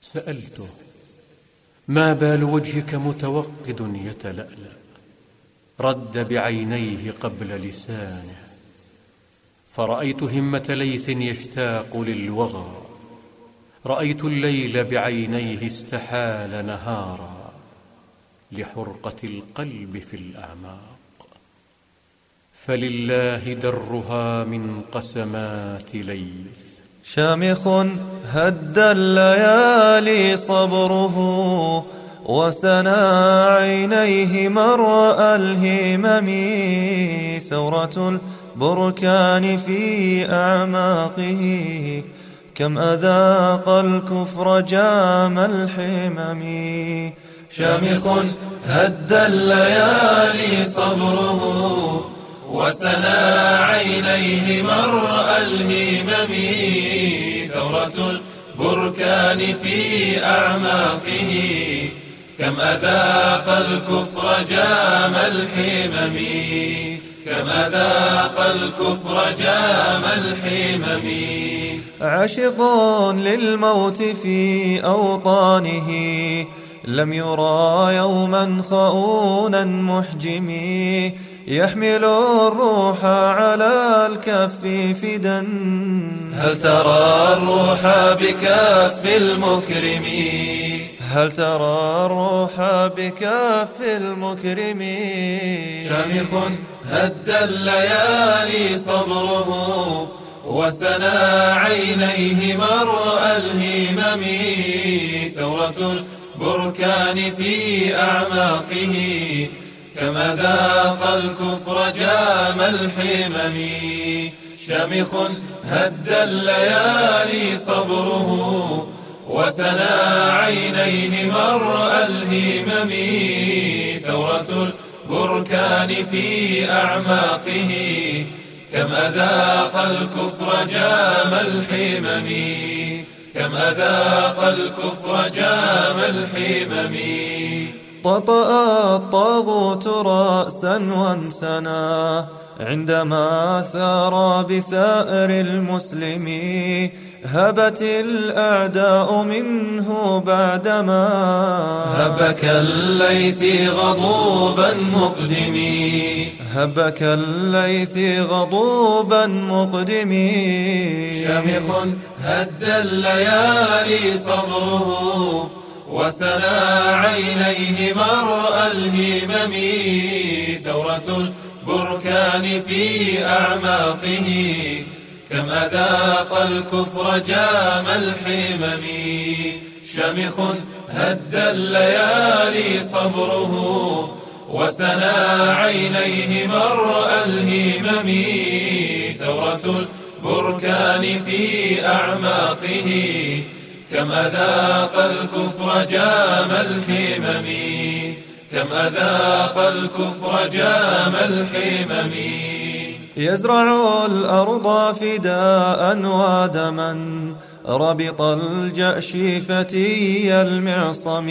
سألته: ما بال وجهك متوقد يتلألأ؟ رد بعينيه قبل لسانه، فرأيت همة ليث يشتاق للوغى، رأيت الليل بعينيه استحال نهارا لحرقة القلب في الأعماق، فلله درها من قسمات ليث. شامخ هد الليالي صبره، وسنا عينيه مرأى الهمم، ثورة البركان في أعماقه، كم أذاق الكفر جام الحمم. شامخ هد الليالي صبره، وسنا عينيه مرأى الهمم، ثورة البركان في أعماقه، كم أذاق الكفر جام الحمم، كم أذاق الكفر جام الحمم. عاشق للموت في أوطانه، لم يرى يوما خؤونا محجمي، يحمل الروح على الكف فدا. هل ترى الروح بكف المكرم؟ هل ترى الروح بكف المكرم؟ شامخ هد الليالي صبره، وسنا عينيه مرأى الهمم، ثورة البركان في أعماقه، كم أذاق الكفر جام الحمم. شامخ هد الليالي صبره، وسنا عينيه مرأى الهمم، ثورة البركان في أعماقه، كم أذاق الكفر جام الحمم، كم أذاق الكفر جام الحمم. طأطأ الطاغوت رأسا وانثنى، عندما ثار بثأر المسلم، هبت الأعداء منه بعدما هب كالليث غضوبا مقدمي، هب كالليث غضوبا مقدمي. شامخ هد الليالي صبره، وسنا عينيه مرأى الهمم، ثورة البركان في أعماقه، كم أذاق الكفر جام الحمم. شامخ هد الليالي صبره، وسنا عينيه مرأى الهمم، ثورة البركان في أعماقه، كم أذاق الكفر جام الحمم، كم أذاق الكفر جام الحمم. يزرع الأرض فداء ودما، ربط الجأش فتي المعصم،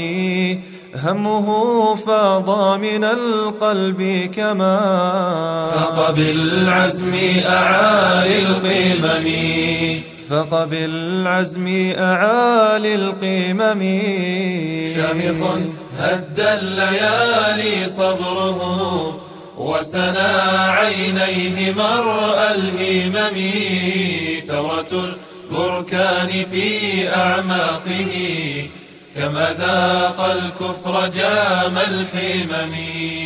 همه فاض من القلب كما فق بالعزم أعالي القمم، فق بالعزم أعالي القمم. شامخ هد الليالي صبره، وسنا عينيه مرأى الهمم، ثورة البركان في أعماقه، كم أذاق الكفر جام الحمم.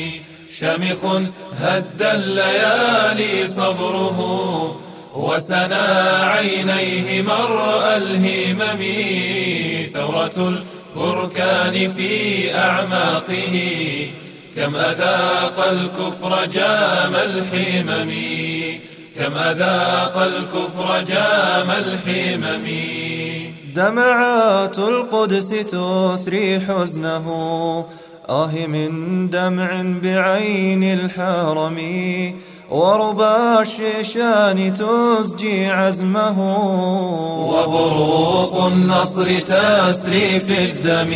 شامخ هد الليالي صبره، وسنا عينيه مرأى الهمم، ثورة البركان في أعماقه، كم أذاق الكفر جام الحمم، كم أذاق الكفر جام الحمم. دمعات القدس تثري حزنه، من دمع بعين الحرم، وربى الشيشان تزجي عزمه، وبروق النصر تسري في الدم،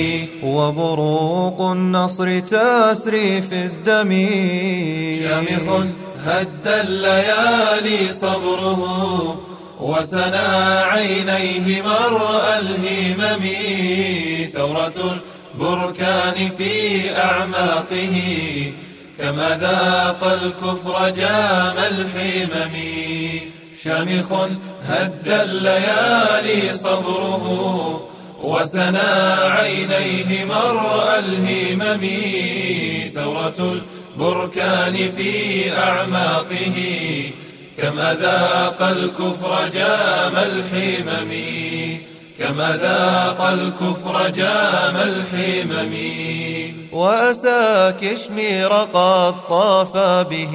وبروق النصر تسري في الدم. شامخ هد الليالي صبره، وسنا عينيه مرء الهمم. ثورة البركان في أعماقه كما ذاق الكفر جام الحمم. شامخ هد الليالي صبره وسنا عينيه مرء الهمم. ثورة البركان في أعماقه كما ذاق الكفر جام الحمم. كما ذاق الكفر جام الحمم. وأسى كشمير قد طاف به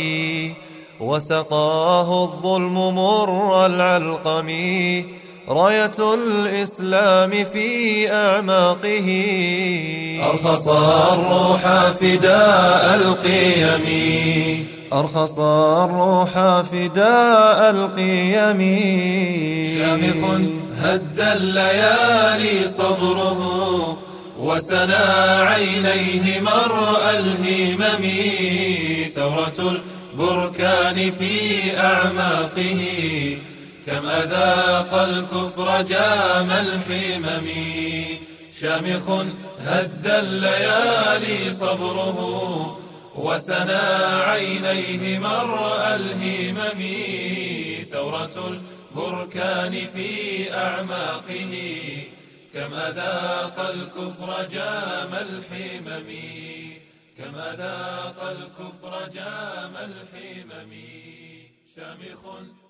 وسقاه الظلم مر العلقم. راية الإسلام في أعماقه أرخص الروح فداء القيم. أرخص الروح فداء القيم. شامخ هد الليالي صبره وسنا عينيه مرء الهمم. ثورة البركان في أعماقه كما ذاق الكفر جام الحمم. شامخ هد الليالي صبره وسنا عينيه مرء الهمم. ثورة البركان في أعماقه كما ذاق الكفر جام الحمم. كما ذاق الكفر جام الحمم. شامخ